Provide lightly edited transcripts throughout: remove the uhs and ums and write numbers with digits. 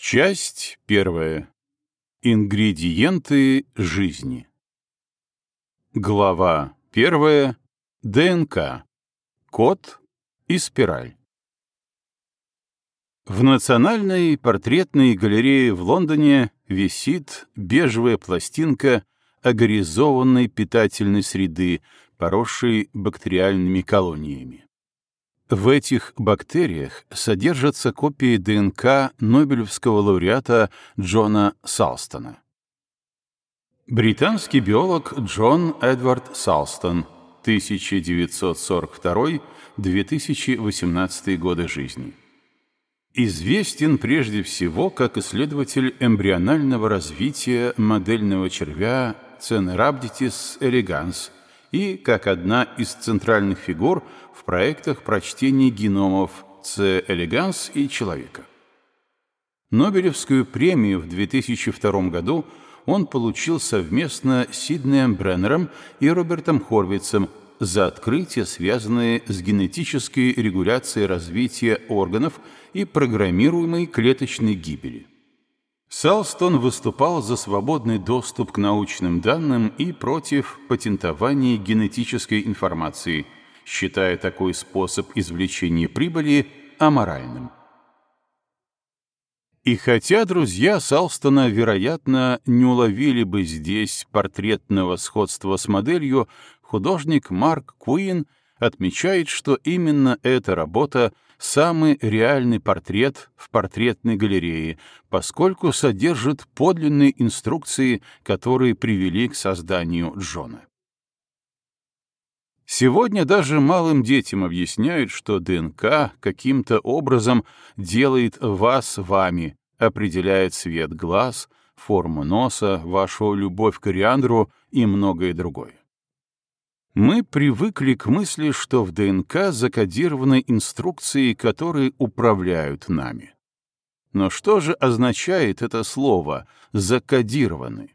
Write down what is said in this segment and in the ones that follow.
Часть первая. Ингредиенты жизни. Глава первая. ДНК. Код и спираль. В Национальной портретной галерее в Лондоне висит бежевая пластинка агоризованной питательной среды, поросшей бактериальными колониями. В этих бактериях содержатся копии ДНК Нобелевского лауреата Джона Салстона. Британский биолог Джон Эдвард Салстон, 1942-2018 годы жизни. Известен прежде всего как исследователь эмбрионального развития модельного червя Caenorhabditis elegans и как одна из центральных фигур в проектах прочтения геномов C. elegans и человека. Нобелевскую премию в 2002 году он получил совместно с Сиднеем Бреннером и Робертом Хорвицем за открытия, связанные с генетической регуляцией развития органов и программируемой клеточной гибели. Салстон выступал за свободный доступ к научным данным и против патентования генетической информации, считая такой способ извлечения прибыли аморальным. И хотя друзья Салстона, вероятно, не уловили бы здесь портретного сходства с моделью, художник Марк Куин отмечает, что именно эта работа — самый реальный портрет в портретной галерее, поскольку содержит подлинные инструкции, которые привели к созданию Джона. Сегодня даже малым детям объясняют, что ДНК каким-то образом делает вас вами, определяет цвет глаз, форму носа, вашу любовь к кориандру и многое другое. Мы привыкли к мысли, что в ДНК закодированы инструкции, которые управляют нами. Но что же означает это слово «закодированы»?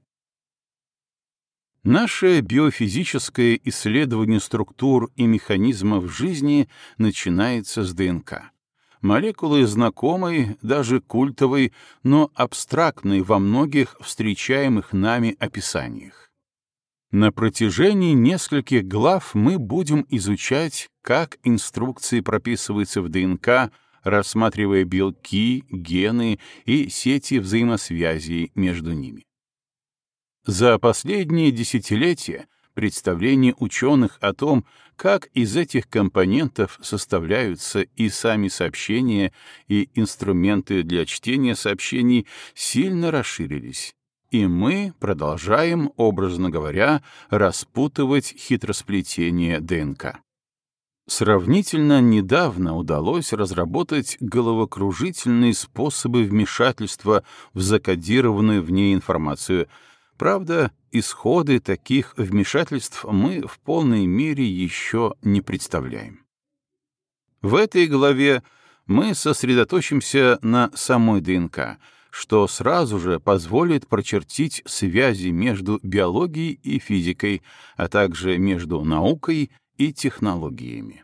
Наше биофизическое исследование структур и механизмов жизни начинается с ДНК. Молекулы знакомой, даже культовой, но абстрактной во многих встречаемых нами описаниях. На протяжении нескольких глав мы будем изучать, как инструкции прописываются в ДНК, рассматривая белки, гены и сети взаимосвязей между ними. За последние десятилетия представление ученых о том, как из этих компонентов составляются и сами сообщения, и инструменты для чтения сообщений, сильно расширились. И мы продолжаем, образно говоря, распутывать хитросплетение ДНК. Сравнительно недавно удалось разработать головокружительные способы вмешательства в закодированную в ней информацию. Правда, исходы таких вмешательств мы в полной мере еще не представляем. В этой главе мы сосредоточимся на самой ДНК, что сразу же позволит прочертить связи между биологией и физикой, а также между наукой и технологиями.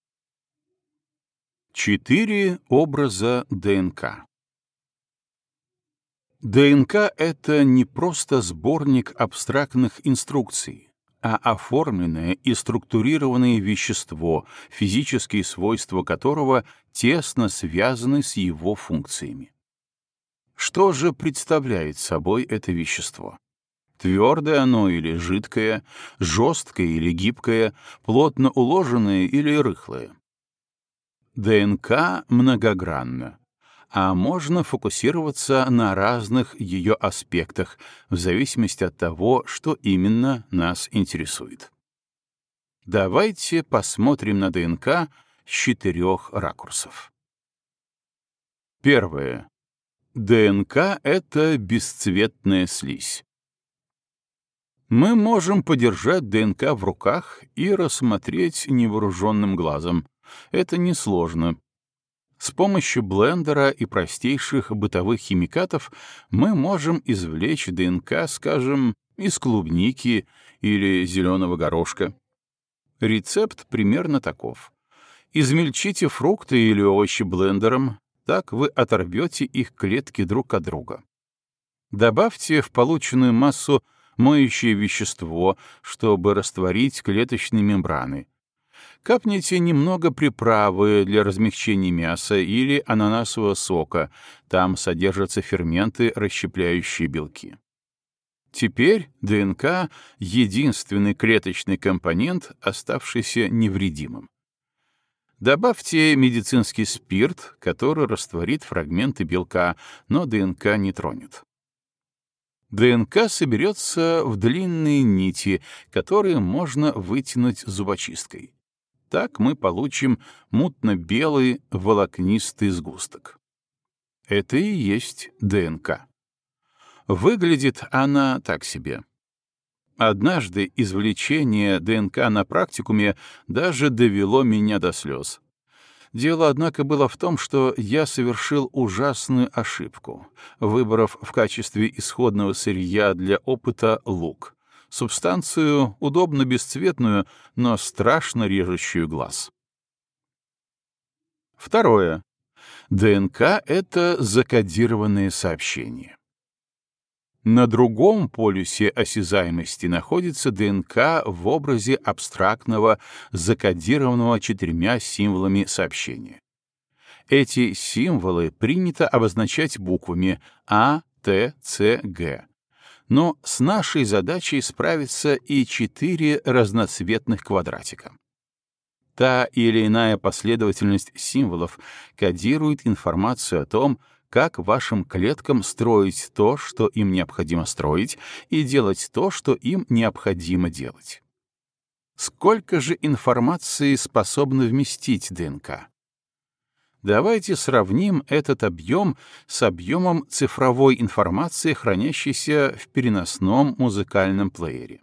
4 образа ДНК. ДНК — это не просто сборник абстрактных инструкций, а оформленное и структурированное вещество, физические свойства которого тесно связаны с его функциями. Что же представляет собой это вещество? Твердое оно или жидкое, жесткое или гибкое, плотно уложенное или рыхлое? ДНК многогранна, а можно фокусироваться на разных ее аспектах в зависимости от того, что именно нас интересует. Давайте посмотрим на ДНК с 4 ракурсов. Первое. ДНК — это бесцветная слизь. Мы можем подержать ДНК в руках и рассмотреть невооруженным глазом. Это несложно. С помощью блендера и простейших бытовых химикатов мы можем извлечь ДНК, скажем, из клубники или зеленого горошка. Рецепт примерно таков. Измельчите фрукты или овощи блендером, Так вы оторвете их клетки друг от друга. Добавьте в полученную массу моющее вещество, чтобы растворить клеточные мембраны. Капните немного приправы для размягчения мяса или ананасового сока. Там содержатся ферменты, расщепляющие белки. Теперь ДНК — единственный клеточный компонент, оставшийся невредимым. Добавьте медицинский спирт, который растворит фрагменты белка, но ДНК не тронет. ДНК соберется в длинные нити, которые можно вытянуть зубочисткой. Так мы получим мутно-белый волокнистый сгусток. Это и есть ДНК. Выглядит она так себе. Однажды извлечение ДНК на практикуме даже довело меня до слез. Дело, однако, было в том, что я совершил ужасную ошибку, выбрав в качестве исходного сырья для опыта лук, субстанцию удобно бесцветную, но страшно режущую глаз. Второе. ДНК — это закодированные сообщения. На другом полюсе осязаемости находится ДНК в образе абстрактного, закодированного 4 символами сообщения. Эти символы принято обозначать буквами А, Т, Ц, Г. Но с нашей задачей справятся и 4 разноцветных квадратика. Та или иная последовательность символов кодирует информацию о том, как вашим клеткам строить то, что им необходимо строить, и делать то, что им необходимо делать. Сколько же информации способна вместить ДНК? Давайте сравним этот объем с объемом цифровой информации, хранящейся в переносном музыкальном плеере.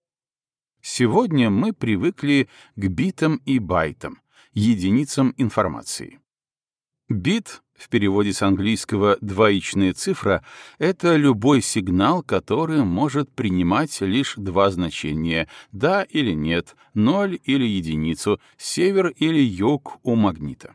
Сегодня мы привыкли к битам и байтам, единицам информации. Бит, в переводе с английского «двоичная цифра», — это любой сигнал, который может принимать лишь 2 значения — «да» или «нет», 0 или единицу, север или юг у магнита.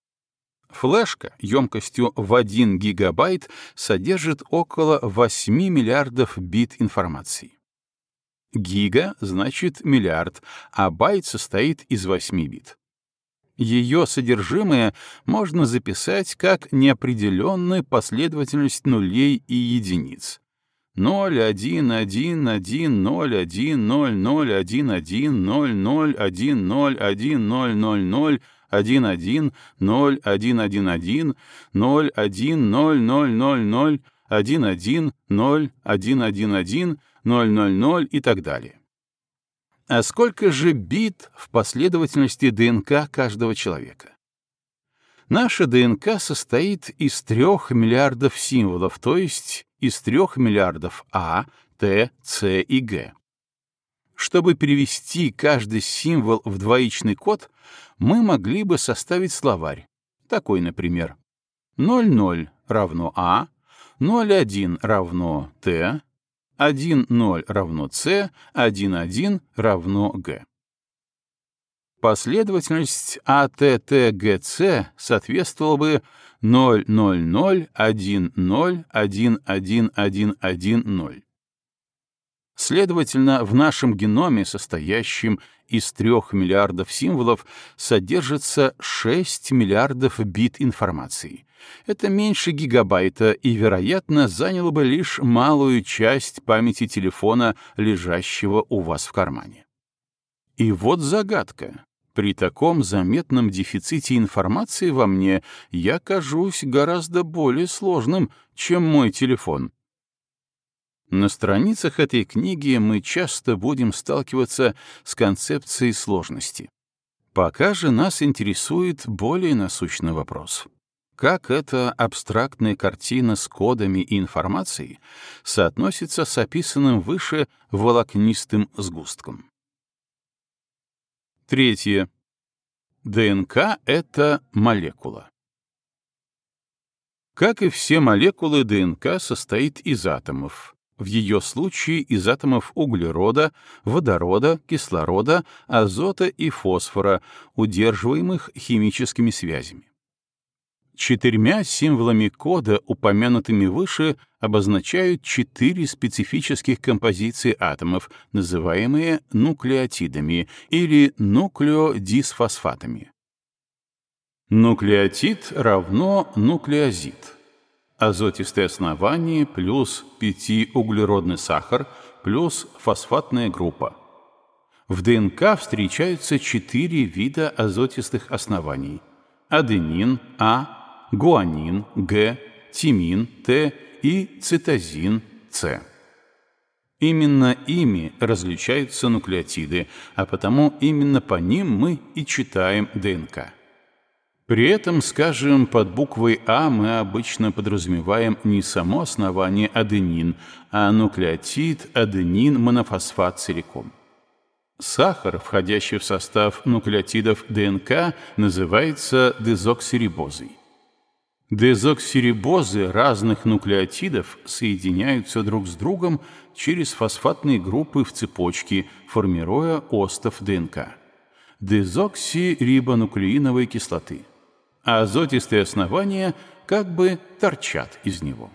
Флешка емкостью в 1 гигабайт содержит около 8 миллиардов бит информации. Гига значит миллиард, а байт состоит из 8 бит. Ее содержимое можно записать как неопределенную последовательность нулей и единиц. 0, 1, 1, 1, 0, 1, 0, 0, 1, 1, 0, 0, 1, 0, 1, 0, 0, 0, 1, 1, 0, 1, 1, 1, 0, 1, 0, 0, 0, 0, 1, 1, 0, 1, 1, 1, 0, 0, 0 и так далее. А сколько же бит в последовательности ДНК каждого человека? Наша ДНК состоит из 3 миллиардов символов, то есть из 3 миллиардов А, Т, Ц и Г. Чтобы перевести каждый символ в двоичный код, мы могли бы составить словарь. Такой, например, 00 равно А, 01 равно Т, 1,0 равно С, 1,1 равно Г. Последовательность АТТГЦ соответствовала бы 0,00,1,0,1,1,1,1,0. Следовательно, в нашем геноме, состоящем из 3 миллиардов символов, содержится 6 миллиардов бит информации. Это меньше гигабайта и, вероятно, заняло бы лишь малую часть памяти телефона, лежащего у вас в кармане. И вот загадка. При таком заметном дефиците информации во мне я кажусь гораздо более сложным, чем мой телефон. На страницах этой книги мы часто будем сталкиваться с концепцией сложности. Пока же нас интересует более насущный вопрос. Как эта абстрактная картина с кодами и информацией соотносится с описанным выше волокнистым сгустком? Третье. ДНК — это молекула. Как и все молекулы, ДНК состоит из атомов. В ее случае из атомов углерода, водорода, кислорода, азота и фосфора, удерживаемых химическими связями. 4 символами кода, упомянутыми выше, обозначают 4 специфических композиции атомов, называемые нуклеотидами или нуклеодисфосфатами. Нуклеотид равно нуклеозид. Азотистое основание плюс 5-углеродный сахар плюс фосфатная группа. В ДНК встречаются 4 вида азотистых оснований: аденин А, гуанин Г, тимин Т и цитозин С. Именно ими различаются нуклеотиды, а потому именно по ним мы и читаем ДНК. При этом, скажем, под буквой А мы обычно подразумеваем не само основание аденин, а нуклеотид аденин-монофосфат целиком. Сахар, входящий в состав нуклеотидов ДНК, называется дезоксирибозой. Дезоксирибозы разных нуклеотидов соединяются друг с другом через фосфатные группы в цепочке, формируя остов ДНК — дезоксирибонуклеиновой кислоты. А азотистые основания как бы торчат из него.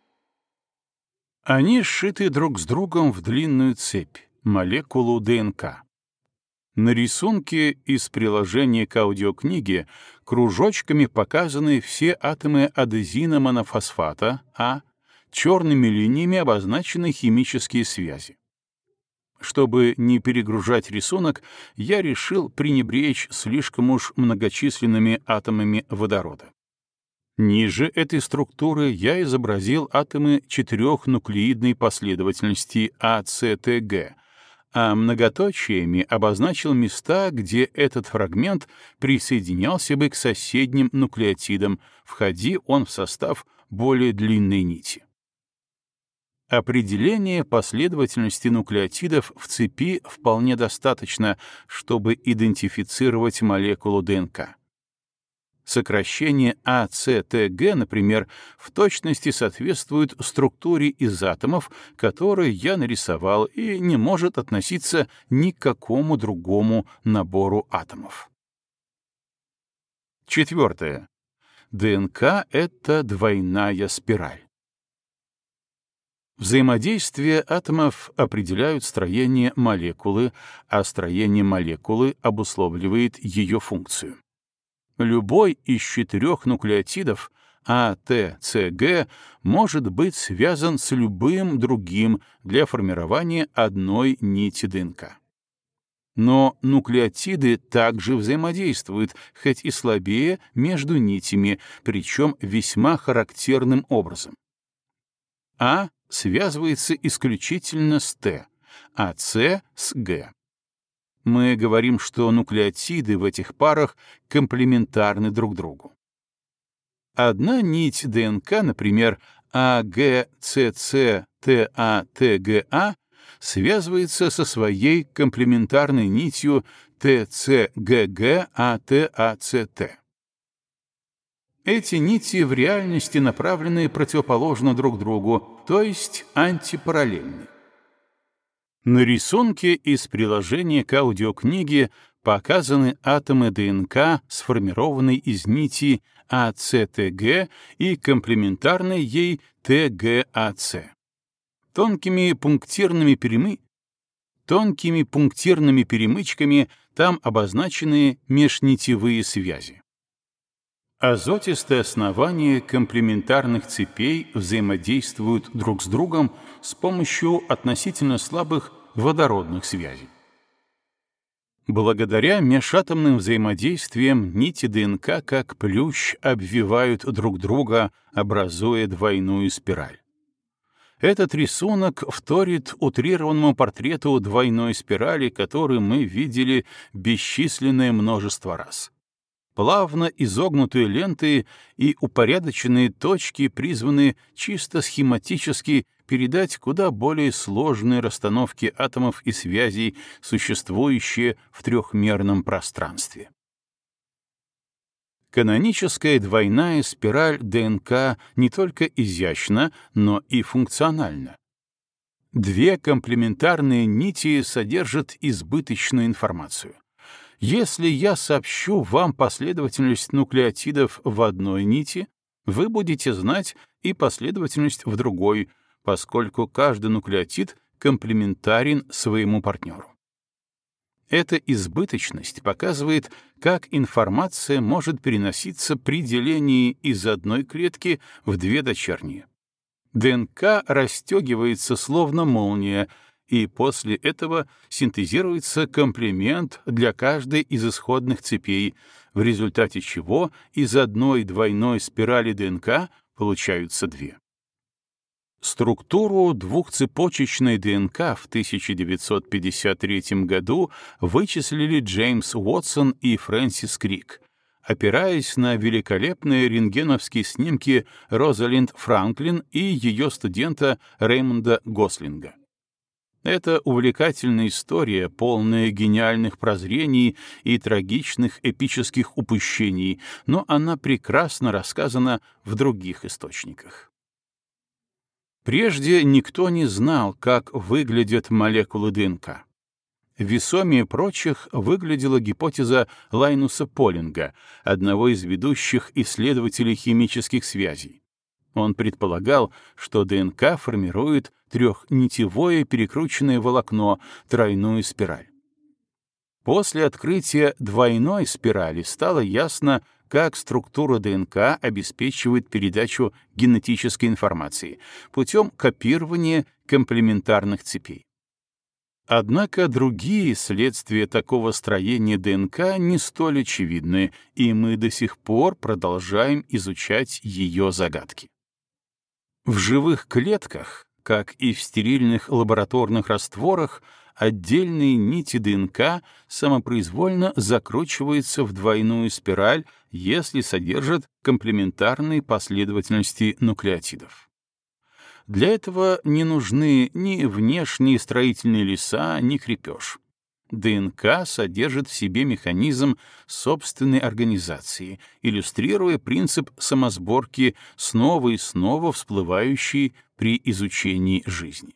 Они сшиты друг с другом в длинную цепь, молекулу ДНК. На рисунке из приложения к аудиокниге кружочками показаны все атомы адезина монофосфата А, черными линиями обозначены химические связи. Чтобы не перегружать рисунок, я решил пренебречь слишком уж многочисленными атомами водорода. Ниже этой структуры я изобразил атомы 4-нуклеидной последовательности АЦТГ, а многоточиями обозначил места, где этот фрагмент присоединялся бы к соседним нуклеотидам, входи он в состав более длинной нити. Определение последовательности нуклеотидов в цепи вполне достаточно, чтобы идентифицировать молекулу ДНК. Сокращение АЦТГ, например, в точности соответствует структуре из атомов, которые я нарисовал, и не может относиться ни к какому другому набору атомов. 4. ДНК — это двойная спираль. Взаимодействие атомов определяют строение молекулы, а строение молекулы обусловливает ее функцию. Любой из 4 нуклеотидов А, Т, С, Г может быть связан с любым другим для формирования одной нити ДНК. Но нуклеотиды также взаимодействуют, хоть и слабее, между нитями, причем весьма характерным образом. А связывается исключительно с Т, а С — с Г. Мы говорим, что нуклеотиды в этих парах комплементарны друг другу. Одна нить ДНК, например, АГЦЦТАТГА, связывается со своей комплементарной нитью ТЦГГАТАЦТ. Эти нити в реальности направлены противоположно друг другу, то есть антипараллельны. На рисунке из приложения к аудиокниге показаны атомы ДНК, сформированные из нити АЦТГ и комплементарной ей ТГАЦ. Тонкими пунктирными перемычками там обозначены межнитевые связи. Азотистые основания комплементарных цепей взаимодействуют друг с другом с помощью относительно слабых водородных связей. Благодаря межатомным взаимодействиям нити ДНК как плющ обвивают друг друга, образуя двойную спираль. Этот рисунок вторит утрированному портрету двойной спирали, который мы видели бесчисленное множество раз. Плавно изогнутые ленты и упорядоченные точки призваны чисто схематически передать куда более сложные расстановки атомов и связей, существующие в трехмерном пространстве. Каноническая двойная спираль ДНК не только изящна, но и функциональна. 2 комплементарные нити содержат избыточную информацию. Если я сообщу вам последовательность нуклеотидов в одной нити, вы будете знать и последовательность в другой, поскольку каждый нуклеотид комплементарен своему партнеру. Эта избыточность показывает, как информация может переноситься при делении из одной клетки в две дочерние. ДНК расстегивается словно молния, и после этого синтезируется комплемент для каждой из исходных цепей, в результате чего из одной двойной спирали ДНК получаются две. Структуру двухцепочечной ДНК в 1953 году вычислили Джеймс Уотсон и Фрэнсис Крик, опираясь на великолепные рентгеновские снимки Розалинд Франклин и ее студента Реймонда Гослинга. Это увлекательная история, полная гениальных прозрений и трагичных эпических упущений, но она прекрасно рассказана в других источниках. Прежде никто не знал, как выглядят молекулы ДНК. Весомее прочих выглядела гипотеза Лайнуса Полинга, одного из ведущих исследователей химических связей. Он предполагал, что ДНК формирует трехнитевое перекрученное волокно, тройную спираль. После открытия двойной спирали стало ясно, как структура ДНК обеспечивает передачу генетической информации путем копирования комплементарных цепей. Однако другие следствия такого строения ДНК не столь очевидны, и мы до сих пор продолжаем изучать ее загадки. В живых клетках, как и в стерильных лабораторных растворах, отдельные нити ДНК самопроизвольно закручиваются в двойную спираль, если содержат комплементарные последовательности нуклеотидов. Для этого не нужны ни внешние строительные леса, ни крепеж. ДНК содержит в себе механизм собственной организации, иллюстрируя принцип самосборки, снова и снова всплывающий при изучении жизни.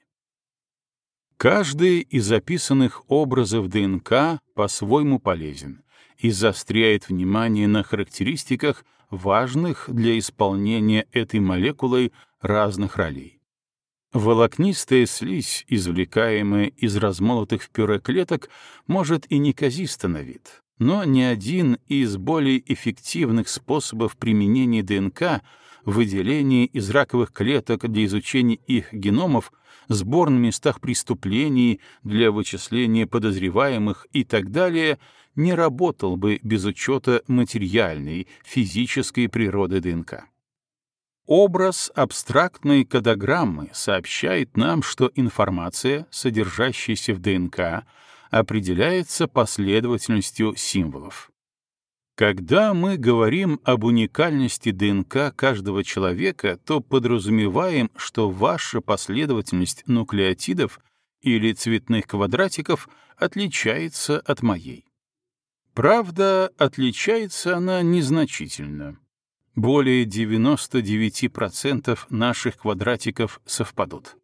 Каждый из описанных образов ДНК по-своему полезен и заостряет внимание на характеристиках, важных для исполнения этой молекулой разных ролей. Волокнистая слизь, извлекаемая из размолотых в пюре клеток, может и неказиста на вид, но ни один из более эффективных способов применения ДНК — выделение из раковых клеток для изучения их геномов, сбор на местах преступлений для вычисления подозреваемых и так далее — не работал бы без учета материальной, физической природы ДНК. Образ абстрактной кодограммы сообщает нам, что информация, содержащаяся в ДНК, определяется последовательностью символов. Когда мы говорим об уникальности ДНК каждого человека, то подразумеваем, что ваша последовательность нуклеотидов или цветных квадратиков отличается от моей. Правда, отличается она незначительно. Более 99% наших квадратиков совпадут.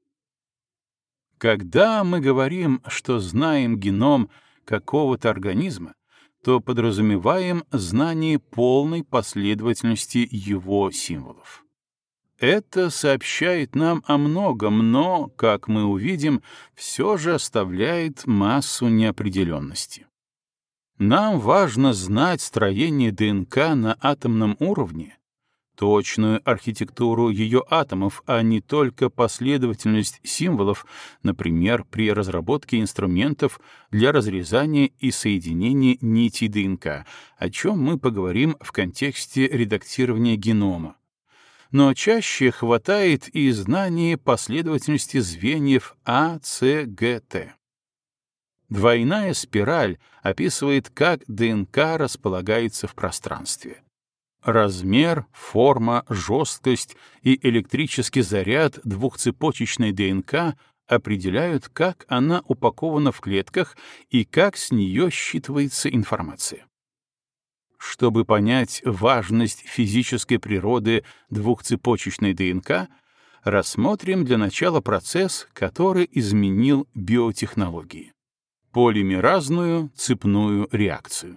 Когда мы говорим, что знаем геном какого-то организма, то подразумеваем знание полной последовательности его символов. Это сообщает нам о многом, но, как мы увидим, все же оставляет массу неопределенности. Нам важно знать строение ДНК на атомном уровне, точную архитектуру ее атомов, а не только последовательность символов, например, при разработке инструментов для разрезания и соединения нитей ДНК, о чем мы поговорим в контексте редактирования генома. Но чаще хватает и знания последовательности звеньев А, С, Г, Т. Двойная спираль описывает, как ДНК располагается в пространстве. Размер, форма, жесткость и электрический заряд двухцепочечной ДНК определяют, как она упакована в клетках и как с нее считывается информация. Чтобы понять важность физической природы двухцепочечной ДНК, рассмотрим для начала процесс, который изменил биотехнологии. полимеразную цепную реакцию.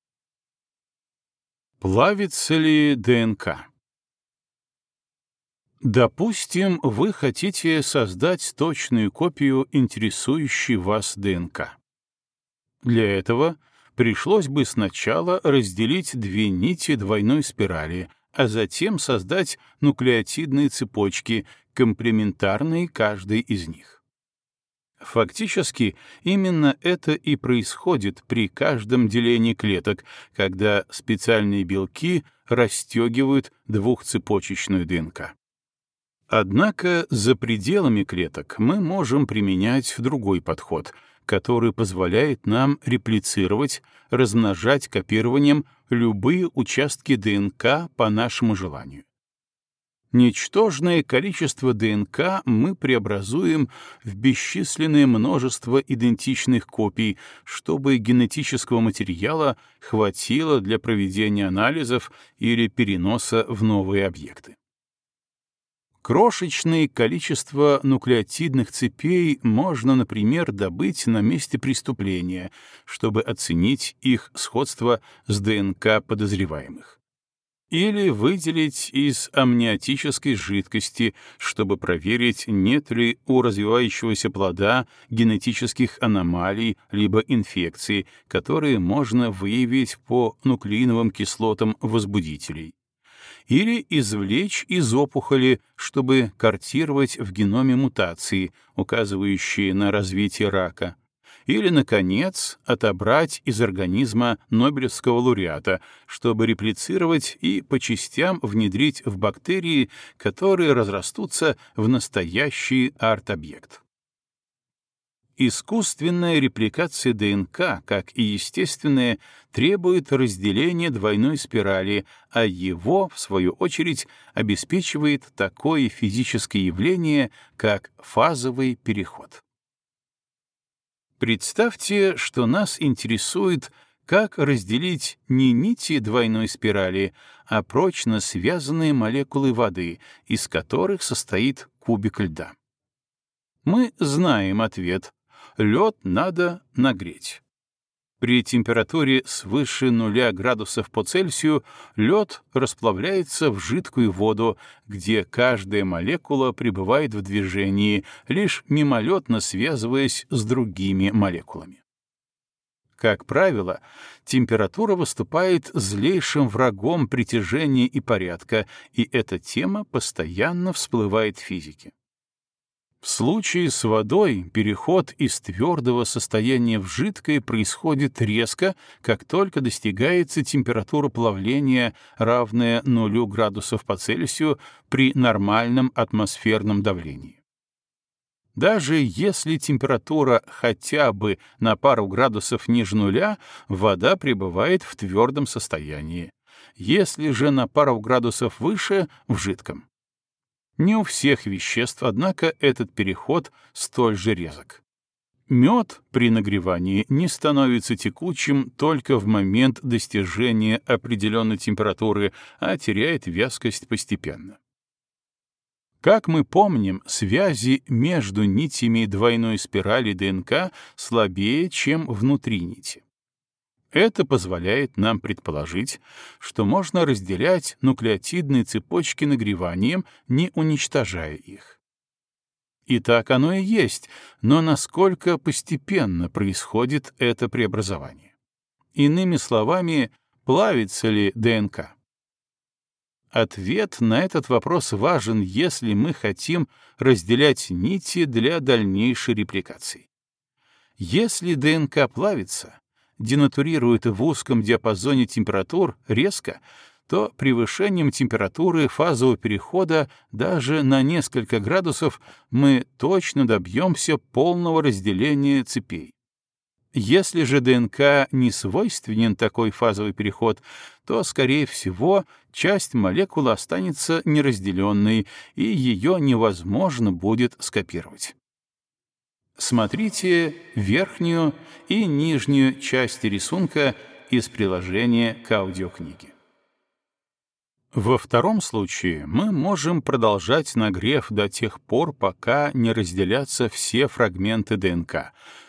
Плавится ли ДНК? Допустим, вы хотите создать точную копию интересующей вас ДНК. Для этого пришлось бы сначала разделить две нити двойной спирали, а затем создать нуклеотидные цепочки, комплементарные каждой из них. Фактически, именно это и происходит при каждом делении клеток, когда специальные белки расстегивают двухцепочечную ДНК. Однако за пределами клеток мы можем применять другой подход, который позволяет нам реплицировать, размножать копированием любые участки ДНК по нашему желанию. Ничтожное количество ДНК мы преобразуем в бесчисленное множество идентичных копий, чтобы генетического материала хватило для проведения анализов или переноса в новые объекты. Крошечное количество нуклеотидных цепей можно, например, добыть на месте преступления, чтобы оценить их сходство с ДНК подозреваемых. Или выделить из амниотической жидкости, чтобы проверить, нет ли у развивающегося плода генетических аномалий либо инфекций, которые можно выявить по нуклеиновым кислотам возбудителей. Или извлечь из опухоли, чтобы картировать в геноме мутации, указывающие на развитие рака. Или, наконец, отобрать из организма Нобелевского лауреата, чтобы реплицировать и по частям внедрить в бактерии, которые разрастутся в настоящий арт-объект. Искусственная репликация ДНК, как и естественная, требует разделения двойной спирали, а его, в свою очередь, обеспечивает такое физическое явление, как фазовый переход. Представьте, что нас интересует, как разделить не нити двойной спирали, а прочно связанные молекулы воды, из которых состоит кубик льда. Мы знаем ответ. Лед надо нагреть. При температуре свыше 0 градусов по Цельсию лед расплавляется в жидкую воду, где каждая молекула пребывает в движении, лишь мимолетно связываясь с другими молекулами. Как правило, температура выступает злейшим врагом притяжения и порядка, и эта тема постоянно всплывает в физике. В случае с водой переход из твердого состояния в жидкое происходит резко, как только достигается температура плавления, равная 0 градусов по Цельсию при нормальном атмосферном давлении. Даже если температура хотя бы на пару градусов ниже нуля, вода пребывает в твердом состоянии. Если же на пару градусов выше — в жидком. Не у всех веществ, однако, этот переход столь же резок. Мед при нагревании не становится текучим только в момент достижения определенной температуры, а теряет вязкость постепенно. Как мы помним, связи между нитями двойной спирали ДНК слабее, чем внутри нити. Это позволяет нам предположить, что можно разделять нуклеотидные цепочки нагреванием, не уничтожая их. И так оно и есть, но насколько постепенно происходит это преобразование? Иными словами, плавится ли ДНК? Ответ на этот вопрос важен, если мы хотим разделять нити для дальнейшей репликации. Если ДНК плавится, денатурирует в узком диапазоне температур резко, то превышением температуры фазового перехода даже на несколько градусов мы точно добьемся полного разделения цепей. Если же ДНК не свойственен такой фазовый переход, то, скорее всего, часть молекулы останется неразделенной, и ее невозможно будет скопировать. Смотрите верхнюю и нижнюю части рисунка из приложения к аудиокниге. Во втором случае мы можем продолжать нагрев до тех пор, пока не разделятся все фрагменты ДНК,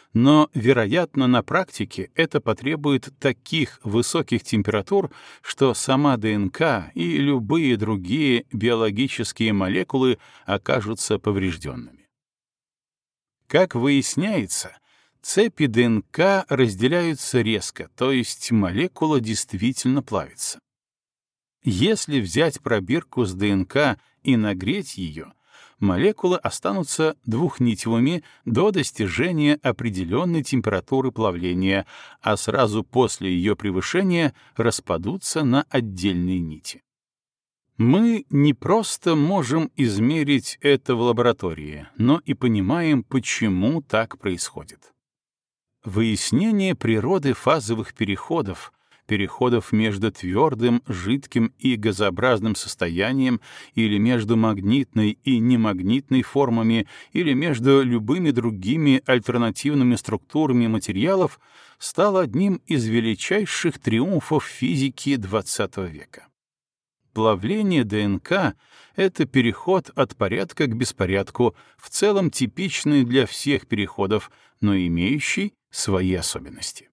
Но, вероятно, на практике это потребует таких высоких температур, что сама ДНК и любые другие биологические молекулы окажутся поврежденными. Как выясняется, цепи ДНК разделяются резко, то есть молекула действительно плавится. Если взять пробирку с ДНК и нагреть ее, молекулы останутся двухнитевыми до достижения определенной температуры плавления, а сразу после ее превышения распадутся на отдельные нити. Мы не просто можем измерить это в лаборатории, но и понимаем, почему так происходит. Выяснение природы фазовых переходов между твердым, жидким и газообразным состоянием или между магнитной и немагнитной формами или между любыми другими альтернативными структурами материалов стало одним из величайших триумфов физики XX века. Плавление ДНК — это переход от порядка к беспорядку, в целом типичный для всех переходов, но имеющий свои особенности.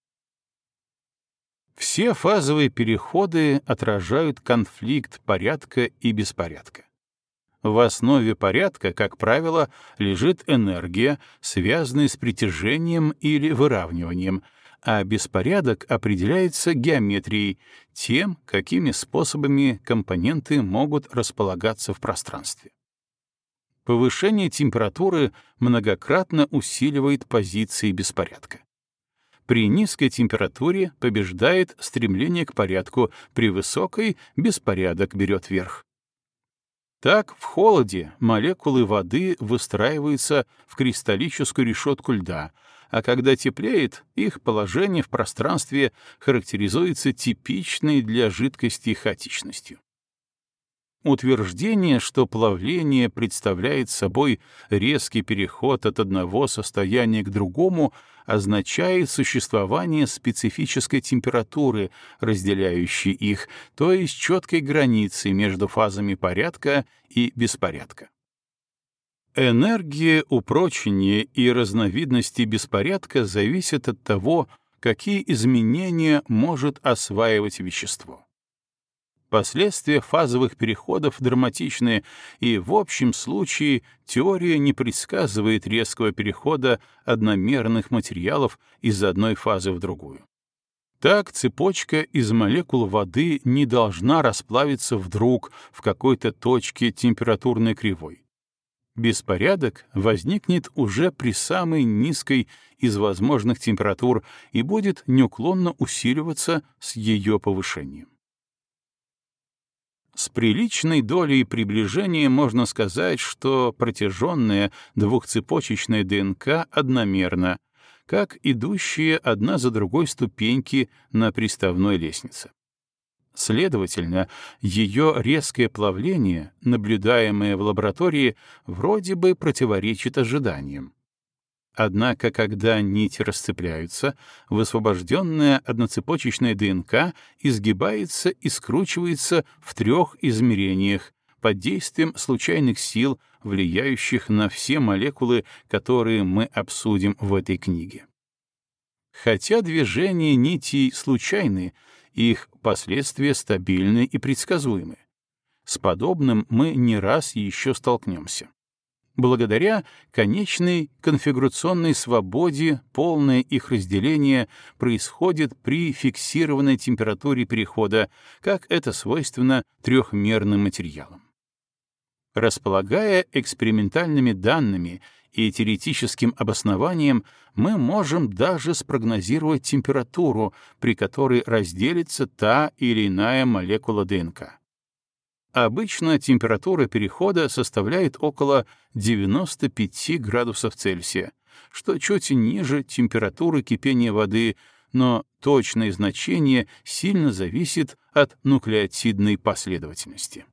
Все фазовые переходы отражают конфликт порядка и беспорядка. В основе порядка, как правило, лежит энергия, связанная с притяжением или выравниванием, а беспорядок определяется геометрией, тем, какими способами компоненты могут располагаться в пространстве. Повышение температуры многократно усиливает позиции беспорядка. При низкой температуре побеждает стремление к порядку, при высокой — беспорядок берет верх. Так, в холоде молекулы воды выстраиваются в кристаллическую решетку льда, а когда теплеет, их положение в пространстве характеризуется типичной для жидкости хаотичностью. Утверждение, что плавление представляет собой резкий переход от одного состояния к другому, означает существование специфической температуры, разделяющей их, то есть четкой границы между фазами порядка и беспорядка. Энергия упрочения и разновидности беспорядка зависят от того, какие изменения может осваивать вещество. Последствия фазовых переходов драматичны, и в общем случае теория не предсказывает резкого перехода одномерных материалов из одной фазы в другую. Так цепочка из молекул воды не должна расплавиться вдруг в какой-то точке температурной кривой. Беспорядок возникнет уже при самой низкой из возможных температур и будет неуклонно усиливаться с ее повышением. С приличной долей приближения можно сказать, что протяженная двухцепочечная ДНК одномерна, как идущие одна за другой ступеньки на приставной лестнице. Следовательно, ее резкое плавление, наблюдаемое в лаборатории, вроде бы противоречит ожиданиям. Однако, когда нити расцепляются, высвобожденная одноцепочечная ДНК изгибается и скручивается в 3 измерениях под действием случайных сил, влияющих на все молекулы, которые мы обсудим в этой книге. Хотя движения нитей случайны, их последствия стабильны и предсказуемы. С подобным мы не раз еще столкнемся. Благодаря конечной конфигурационной свободе полное их разделение происходит при фиксированной температуре перехода, как это свойственно трехмерным материалам. Располагая экспериментальными данными и теоретическим обоснованием, мы можем даже спрогнозировать температуру, при которой разделится та или иная молекула ДНК. Обычно температура перехода составляет около 95 градусов Цельсия, что чуть ниже температуры кипения воды, но точное значение сильно зависит от нуклеотидной последовательности.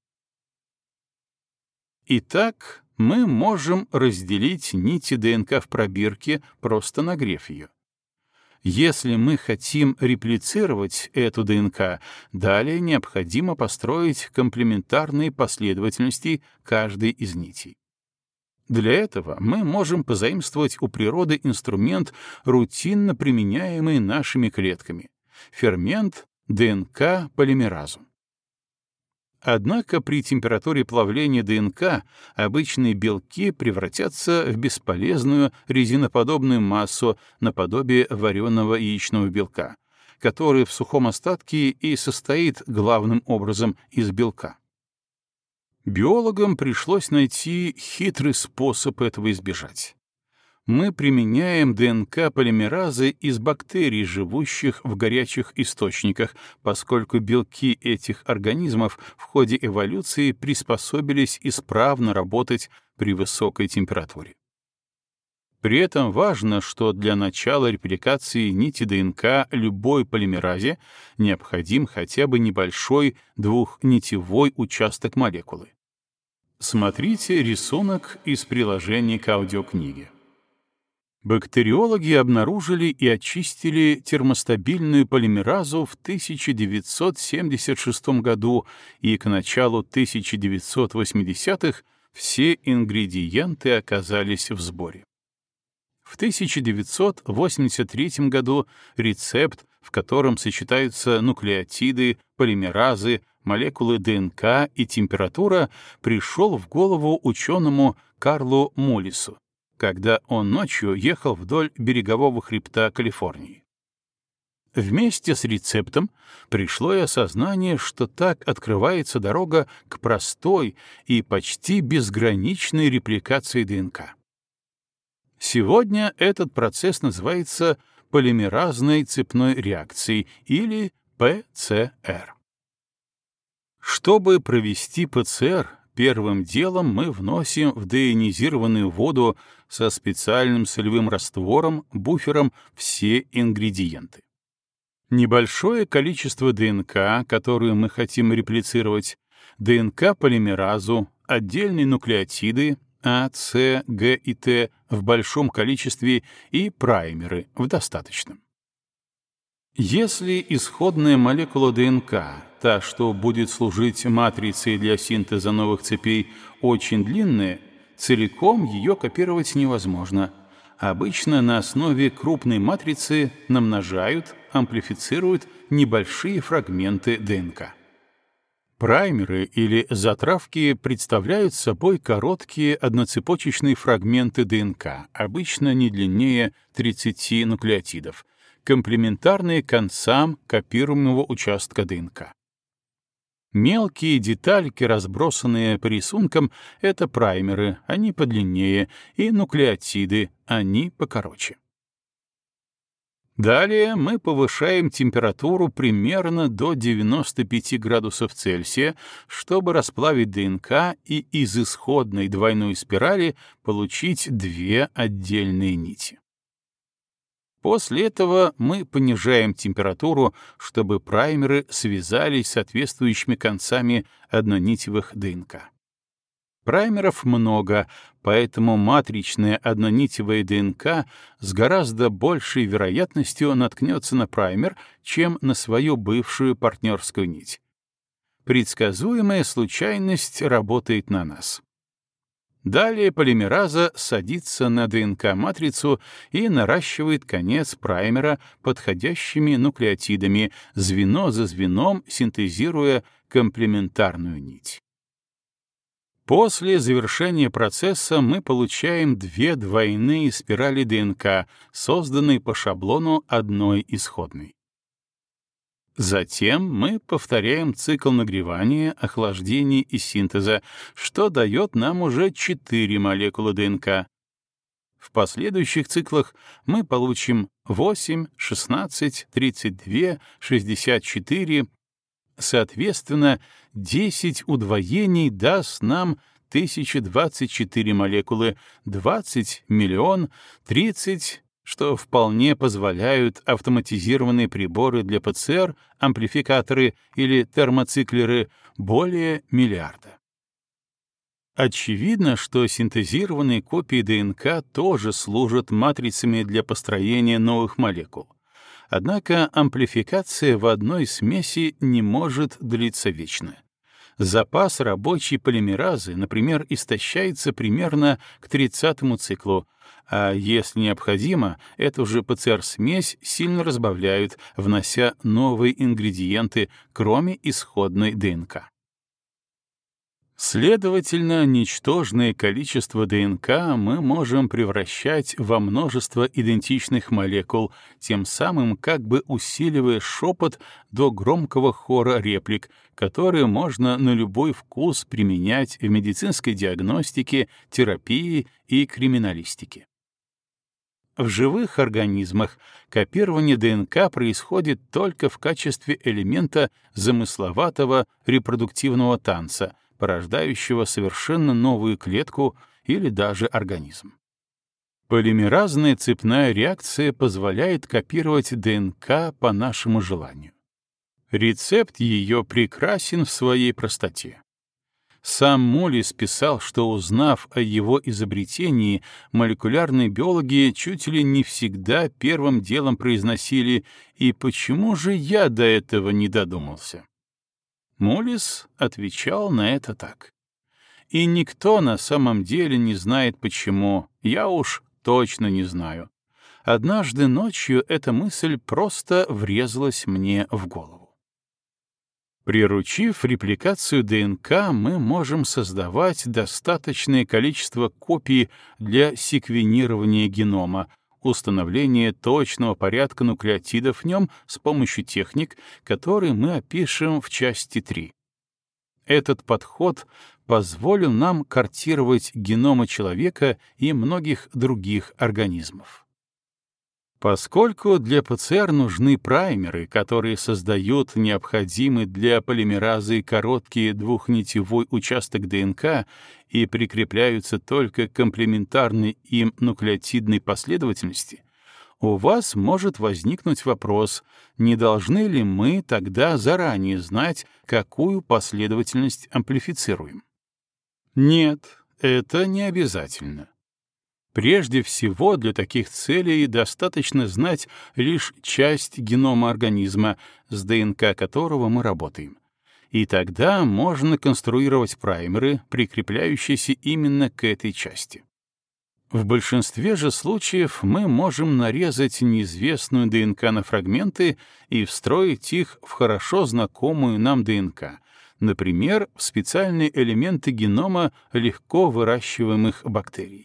Итак, мы можем разделить нити ДНК в пробирке, просто нагрев ее. Если мы хотим реплицировать эту ДНК, далее необходимо построить комплементарные последовательности каждой из нитей. Для этого мы можем позаимствовать у природы инструмент, рутинно применяемый нашими клетками — фермент ДНК-полимеразу. Однако при температуре плавления ДНК обычные белки превратятся в бесполезную резиноподобную массу наподобие вареного яичного белка, который в сухом остатке и состоит главным образом из белка. Биологам пришлось найти хитрый способ этого избежать. Мы применяем ДНК-полимеразы из бактерий, живущих в горячих источниках, поскольку белки этих организмов в ходе эволюции приспособились исправно работать при высокой температуре. При этом важно, что для начала репликации нити ДНК любой полимеразе необходим хотя бы небольшой двухнитевой участок молекулы. Смотрите рисунок из приложения к аудиокниге. Бактериологи обнаружили и очистили термостабильную полимеразу в 1976 году, и к началу 1980-х все ингредиенты оказались в сборе. В 1983 году рецепт, в котором сочетаются нуклеотиды, полимеразы, молекулы ДНК и температура, пришел в голову ученому Карлу Моллису, когда он ночью ехал вдоль берегового хребта Калифорнии. Вместе с рецептом пришло и осознание, что так открывается дорога к простой и почти безграничной репликации ДНК. Сегодня этот процесс называется полимеразной цепной реакцией или ПЦР. Чтобы провести ПЦР, первым делом мы вносим в деионизированную воду со специальным солевым раствором, буфером все ингредиенты. Небольшое количество ДНК, которую мы хотим реплицировать, ДНК-полимеразу, отдельные нуклеотиды А, С, Г и Т в большом количестве и праймеры в достаточном. Если исходная молекула ДНК, та, что будет служить матрицей для синтеза новых цепей, очень длинная, целиком ее копировать невозможно. Обычно на основе крупной матрицы намножают, амплифицируют небольшие фрагменты ДНК. Праймеры или затравки представляют собой короткие одноцепочечные фрагменты ДНК, обычно не длиннее 30 нуклеотидов, комплементарные концам копируемого участка ДНК. Мелкие детальки, разбросанные по рисункам, — это праймеры, они подлиннее, и нуклеотиды, они покороче. Далее мы повышаем температуру примерно до 95 градусов Цельсия, чтобы расплавить ДНК и из исходной двойной спирали получить две отдельные нити. После этого мы понижаем температуру, чтобы праймеры связались с соответствующими концами однонитевых ДНК. Праймеров много, поэтому матричная однонитевая ДНК с гораздо большей вероятностью наткнется на праймер, чем на свою бывшую партнерскую нить. Предсказуемая случайность работает на нас. Далее полимераза садится на ДНК-матрицу и наращивает конец праймера подходящими нуклеотидами, звено за звеном синтезируя комплементарную нить. После завершения процесса мы получаем две двойные спирали ДНК, созданные по шаблону одной исходной. Затем мы повторяем цикл нагревания, охлаждения и синтеза, что дает нам уже 4 молекулы ДНК. В последующих циклах мы получим 8, 16, 32, 64. Соответственно, 10 удвоений даст нам 1024 молекулы, 20 — миллион, 30, что вполне позволяют автоматизированные приборы для ПЦР, амплификаторы или термоциклеры, более миллиарда. Очевидно, что синтезированные копии ДНК тоже служат матрицами для построения новых молекул. Однако амплификация в одной смеси не может длиться вечно. Запас рабочей полимеразы, например, истощается примерно к 30-му циклу, а если необходимо, эту же ПЦР-смесь сильно разбавляют, внося новые ингредиенты, кроме исходной ДНК. Следовательно, ничтожное количество ДНК мы можем превращать во множество идентичных молекул, тем самым как бы усиливая шепот до громкого хора реплик, которые можно на любой вкус применять в медицинской диагностике, терапии и криминалистике. В живых организмах копирование ДНК происходит только в качестве элемента замысловатого репродуктивного танца, порождающего совершенно новую клетку или даже организм. Полимеразная цепная реакция позволяет копировать ДНК по нашему желанию. Рецепт ее прекрасен в своей простоте. Сам Моллис писал, что, узнав о его изобретении, молекулярные биологи чуть ли не всегда первым делом произносили «И почему же я до этого не додумался?». Моллис отвечал на это так. «И никто на самом деле не знает почему, я уж точно не знаю. Однажды ночью эта мысль просто врезалась мне в голову». Приручив репликацию ДНК, мы можем создавать достаточное количество копий для секвенирования генома, установления точного порядка нуклеотидов в нем с помощью техник, которые мы опишем в части 3. Этот подход позволил нам картировать геномы человека и многих других организмов. Поскольку для ПЦР нужны праймеры, которые создают необходимый для полимеразы короткий двухнитевой участок ДНК и прикрепляются только к комплементарной им нуклеотидной последовательности, у вас может возникнуть вопрос, не должны ли мы тогда заранее знать, какую последовательность амплифицируем? Нет, это не обязательно. Прежде всего, для таких целей достаточно знать лишь часть генома организма, с ДНК которого мы работаем. И тогда можно конструировать праймеры, прикрепляющиеся именно к этой части. В большинстве же случаев мы можем нарезать неизвестную ДНК на фрагменты и встроить их в хорошо знакомую нам ДНК, например, в специальные элементы генома легко выращиваемых бактерий.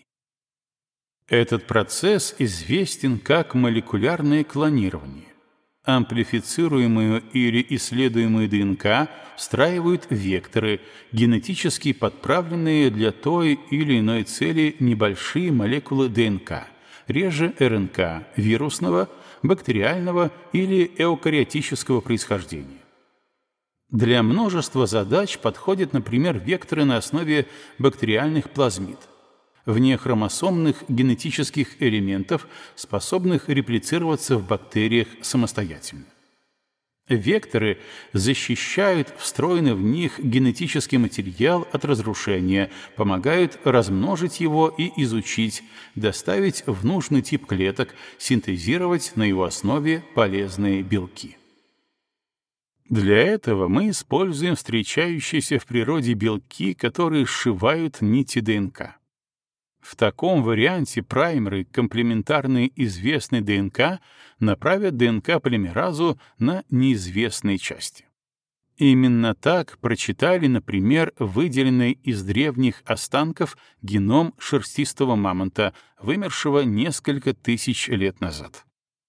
Этот процесс известен как молекулярное клонирование. Амплифицируемую или исследуемую ДНК встраивают векторы, генетически подправленные для той или иной цели небольшие молекулы ДНК, реже РНК, вирусного, бактериального или эукариотического происхождения. Для множества задач подходят, например, векторы на основе бактериальных плазмид, внехромосомных генетических элементов, способных реплицироваться в бактериях самостоятельно. Векторы защищают встроенный в них генетический материал от разрушения, помогают размножить его и изучить, доставить в нужный тип клеток, синтезировать на его основе полезные белки. Для этого мы используем встречающиеся в природе белки, которые сшивают нити ДНК. В таком варианте праймеры, комплементарные известной ДНК, направят ДНК-полимеразу на неизвестные части. Именно так прочитали, например, выделенный из древних останков геном шерстистого мамонта, вымершего несколько тысяч лет назад.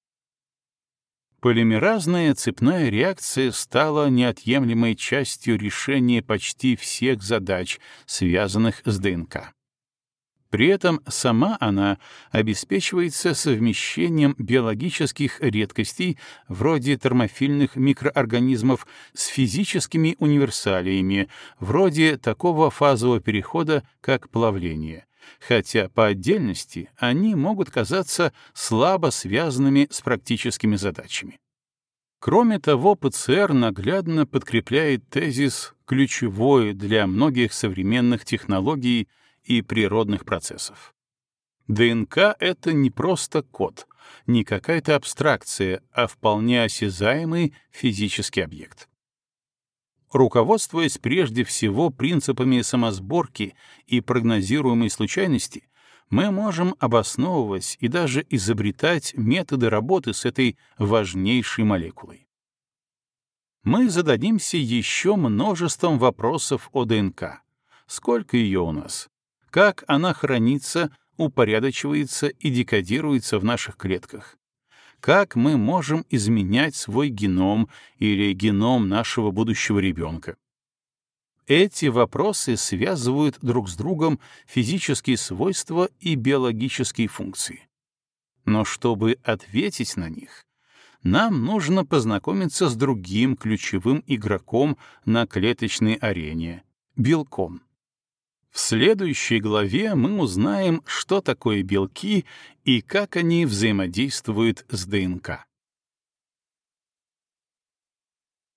Полимеразная цепная реакция стала неотъемлемой частью решения почти всех задач, связанных с ДНК. При этом сама она обеспечивается совмещением биологических редкостей, вроде термофильных микроорганизмов, с физическими универсалиями, вроде такого фазового перехода, как плавление, хотя по отдельности они могут казаться слабо связанными с практическими задачами. Кроме того, ПЦР наглядно подкрепляет тезис, ключевой для многих современных технологий и природных процессов. ДНК — это не просто код, не какая-то абстракция, а вполне осязаемый физический объект. Руководствуясь прежде всего принципами самосборки и прогнозируемой случайности, мы можем обосновывать и даже изобретать методы работы с этой важнейшей молекулой. Мы зададимся еще множеством вопросов о ДНК. Сколько ее у нас? Как она хранится, упорядочивается и декодируется в наших клетках? Как мы можем изменять свой геном или геном нашего будущего ребенка? Эти вопросы связывают друг с другом физические свойства и биологические функции. Но чтобы ответить на них, нам нужно познакомиться с другим ключевым игроком на клеточной арене — белком. В следующей главе мы узнаем, что такое белки и как они взаимодействуют с ДНК.